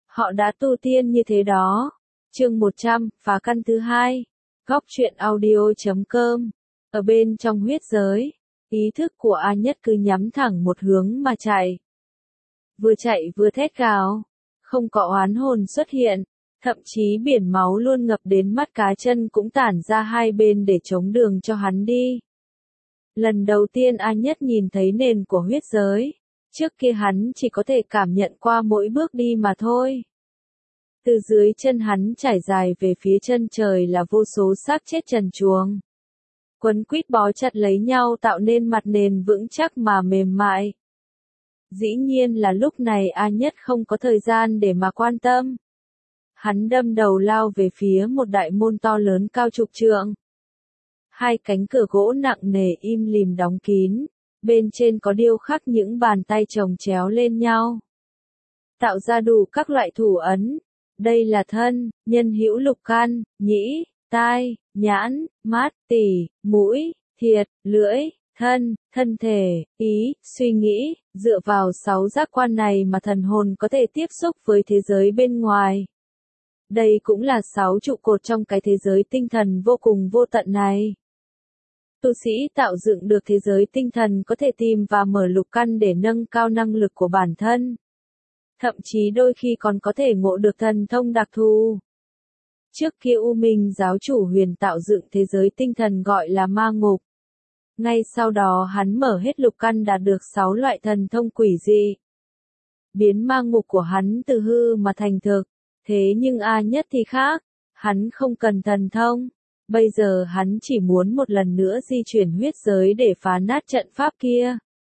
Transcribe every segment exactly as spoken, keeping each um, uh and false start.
Họ đã tu tiên như thế đó. Chương một trăm, phá căn thứ hai. Góc truyện audio chấm com. Ở bên trong huyết giới, ý thức của A Nhất cứ nhắm thẳng một hướng mà chạy. Vừa chạy vừa thét gào, không có oán hồn xuất hiện, thậm chí biển máu luôn ngập đến mắt cá chân cũng tản ra hai bên để chống đường cho hắn đi. Lần đầu tiên A Nhất nhìn thấy nền của huyết giới, trước kia hắn chỉ có thể cảm nhận qua mỗi bước đi mà thôi. Từ dưới chân hắn trải dài về phía chân trời là vô số xác chết trần truồng. Quấn quýt bó chặt lấy nhau tạo nên mặt nền vững chắc mà mềm mại. Dĩ nhiên là lúc này A Nhất không có thời gian để mà quan tâm. Hắn đâm đầu lao về phía một đại môn to lớn cao chục trượng. Hai cánh cửa gỗ nặng nề im lìm đóng kín, bên trên có điêu khắc những bàn tay chồng chéo lên nhau, tạo ra đủ các loại thủ ấn. Đây là thân, nhân hữu lục căn, nhĩ, tai, nhãn, mắt, tỳ, mũi, thiệt, lưỡi, thân, thân thể, ý, suy nghĩ, dựa vào sáu giác quan này mà thần hồn có thể tiếp xúc với thế giới bên ngoài. Đây cũng là sáu trụ cột trong cái thế giới tinh thần vô cùng vô tận này. Tu sĩ tạo dựng được thế giới tinh thần có thể tìm và mở lục căn để nâng cao năng lực của bản thân. Thậm chí đôi khi còn có thể ngộ được thần thông đặc thù. Trước kia U Minh giáo chủ Huyền tạo dựng thế giới tinh thần gọi là ma ngục. Ngay sau đó hắn mở hết lục căn đạt được sáu loại thần thông quỷ dị. Biến ma ngục của hắn từ hư mà thành thực. Thế nhưng A Nhất thì khác, hắn không cần thần thông. Bây giờ hắn chỉ muốn một lần nữa di chuyển huyết giới để phá nát trận pháp kia.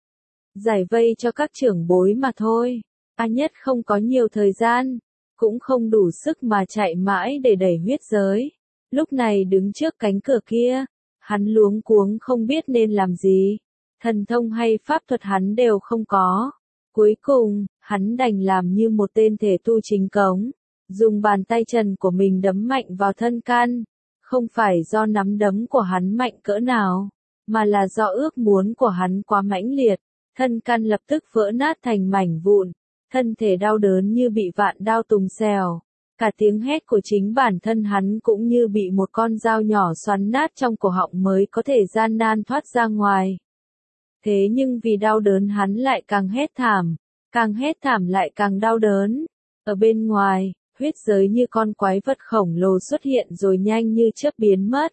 Giải vây cho các trưởng bối mà thôi. A Nhất không có nhiều thời gian, cũng không đủ sức mà chạy mãi để đẩy huyết giới. Lúc này đứng trước cánh cửa kia, hắn luống cuống không biết nên làm gì. Thần thông hay pháp thuật hắn đều không có. Cuối cùng, hắn đành làm như một tên thể tu chính cống, dùng bàn tay trần của mình đấm mạnh vào thân căn. Không phải do nắm đấm của hắn mạnh cỡ nào, mà là do ước muốn của hắn quá mãnh liệt. Thân căn lập tức vỡ nát thành mảnh vụn. Thân thể đau đớn như bị vạn đao tùng xèo. Cả tiếng hét của chính bản thân hắn cũng như bị một con dao nhỏ xoắn nát trong cổ họng mới có thể gian nan thoát ra ngoài. Thế nhưng vì đau đớn hắn lại càng hét thảm, càng hét thảm lại càng đau đớn. Ở bên ngoài, huyết giới như con quái vật khổng lồ xuất hiện rồi nhanh như chớp biến mất.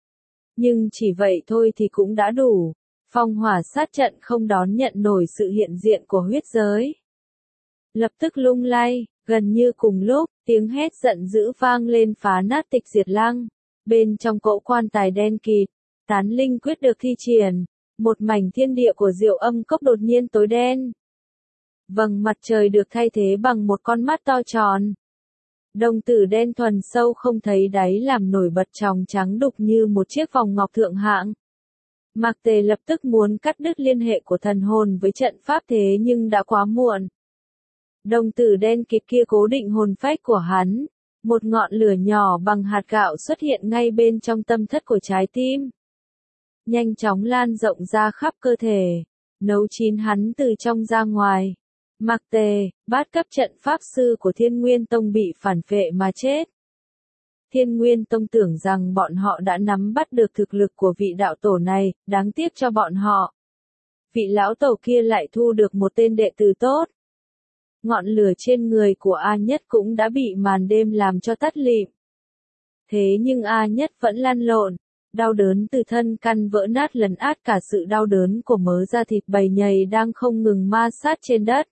Nhưng chỉ vậy thôi thì cũng đã đủ. Phong hỏa sát trận không đón nhận nổi sự hiện diện của huyết giới. Lập tức lung lay, gần như cùng lúc, tiếng hét giận dữ vang lên phá nát tịch diệt lăng. Bên trong cỗ quan tài đen kịt, tán linh quyết được thi triển, một mảnh thiên địa của Diệu Âm Cốc đột nhiên tối đen. Vầng mặt trời được thay thế bằng một con mắt to tròn. Đồng tử đen thuần sâu không thấy đáy làm nổi bật tròng trắng đục như một chiếc vòng ngọc thượng hạng. Mạc Tề lập tức muốn cắt đứt liên hệ của thần hồn với trận pháp thế nhưng đã quá muộn. Đồng tử đen kịt kia cố định hồn phách của hắn. Một ngọn lửa nhỏ bằng hạt gạo xuất hiện ngay bên trong tâm thất của trái tim. Nhanh chóng lan rộng ra khắp cơ thể. Nấu chín hắn từ trong ra ngoài. Mạc Tề, bát cấp trận pháp sư của Thiên Nguyên Tông bị phản phệ mà chết. Thiên Nguyên Tông tưởng rằng bọn họ đã nắm bắt được thực lực của vị đạo tổ này, đáng tiếc cho bọn họ. Vị lão tổ kia lại thu được một tên đệ tử tốt. Ngọn lửa trên người của A Nhất cũng đã bị màn đêm làm cho tắt lịm. Thế nhưng A Nhất vẫn lăn lộn, đau đớn từ thân căn vỡ nát lấn át cả sự đau đớn của mớ da thịt bầy nhầy đang không ngừng ma sát trên đất.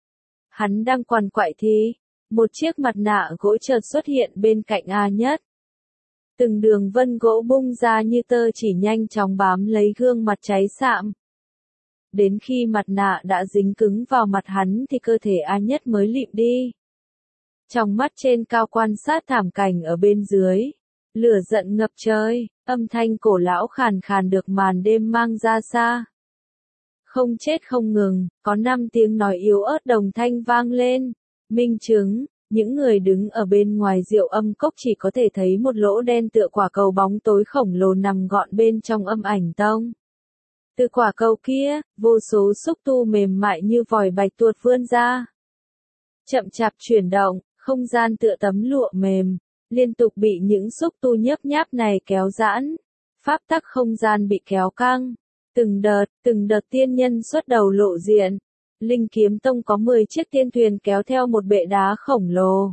Hắn đang quằn quại thì, một chiếc mặt nạ gỗ chợt xuất hiện bên cạnh A Nhất. Từng đường vân gỗ bung ra như tơ chỉ nhanh chóng bám lấy gương mặt cháy sạm. Đến khi mặt nạ đã dính cứng vào mặt hắn thì cơ thể A Nhất mới lịm đi. Trong mắt trên cao quan sát thảm cảnh ở bên dưới. Lửa giận ngập trời, âm thanh cổ lão khàn khàn được màn đêm mang ra xa. Không chết không ngừng, có năm tiếng nói yếu ớt đồng thanh vang lên. Minh chứng, những người đứng ở bên ngoài Diệu Âm Cốc chỉ có thể thấy một lỗ đen tựa quả cầu bóng tối khổng lồ nằm gọn bên trong Âm Ảnh Tông. Từ quả cầu kia, vô số xúc tu mềm mại như vòi bạch tuột vươn ra. Chậm chạp chuyển động, Không gian tựa tấm lụa mềm, liên tục bị những xúc tu nhấp nháp này kéo giãn. Pháp tắc không gian bị kéo căng. Từng đợt, từng đợt tiên nhân xuất đầu lộ diện. Linh Kiếm Tông có mười chiếc tiên thuyền kéo theo một bệ đá khổng lồ.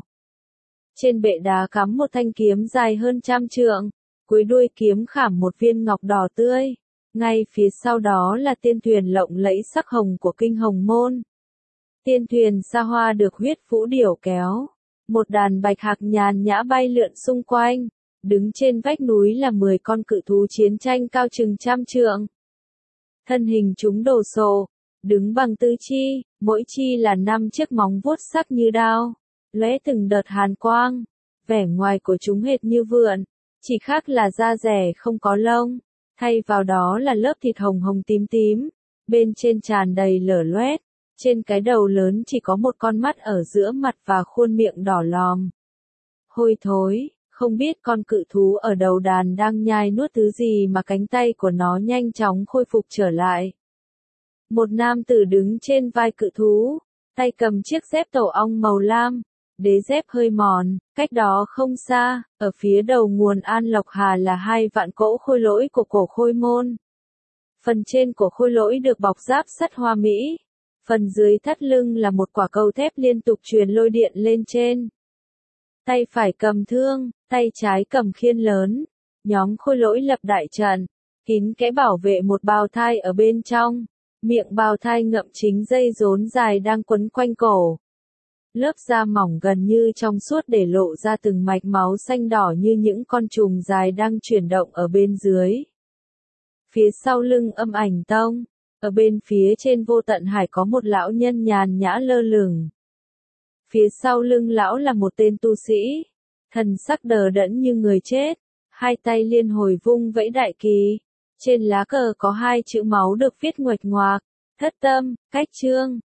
Trên bệ đá cắm một thanh kiếm dài hơn trăm trượng, cuối đuôi kiếm khảm một viên ngọc đỏ tươi. Ngay phía sau đó là tiên thuyền lộng lẫy sắc hồng của Kinh Hồng Môn. Tiên thuyền xa hoa được huyết vũ điểu kéo. Một đàn bạch hạc nhàn nhã bay lượn xung quanh. Đứng trên vách núi là mười con cự thú chiến tranh cao chừng trăm trượng. Thân hình chúng đồ sộ, đứng bằng tứ chi, mỗi chi là năm chiếc móng vuốt sắc như đao, lóe từng đợt hàn quang. Vẻ ngoài của chúng hệt như vượn, chỉ khác là da rẻ không có lông, thay vào đó là lớp thịt hồng hồng tím tím, bên trên tràn đầy lở loét, trên cái đầu lớn chỉ có một con mắt ở giữa mặt và khuôn miệng đỏ lòm. Hôi thối, không biết con cự thú ở đầu đàn đang nhai nuốt thứ gì mà cánh tay của nó nhanh chóng khôi phục trở lại. Một nam tử đứng trên vai cự thú, tay cầm chiếc dép tổ ong màu lam, đế dép hơi mòn, cách đó không xa, ở phía đầu nguồn An Lộc Hà là hai vạn cỗ khôi lỗi của cổ khôi môn. Phần trên của khôi lỗi được bọc giáp sắt hoa mỹ, phần dưới thắt lưng là một quả cầu thép liên tục truyền lôi điện lên trên. Tay phải cầm thương, tay trái cầm khiên lớn, nhóm khôi lỗi lập đại trận, kín kẽ bảo vệ một bào thai ở bên trong, miệng bào thai ngậm chính dây rốn dài đang quấn quanh cổ. Lớp da mỏng gần như trong suốt để lộ ra từng mạch máu xanh đỏ như những con trùng dài đang chuyển động ở bên dưới. Phía sau lưng Âm Ảnh Tông, ở bên phía trên Vô Tận Hải có một lão nhân nhàn nhã lơ lửng. Phía sau lưng lão là một tên tu sĩ, thần sắc đờ đẫn như người chết, hai tay liên hồi vung vẫy đại kỳ. Trên lá cờ có hai chữ máu được viết nguệch ngoạc, thất tâm, cách chương.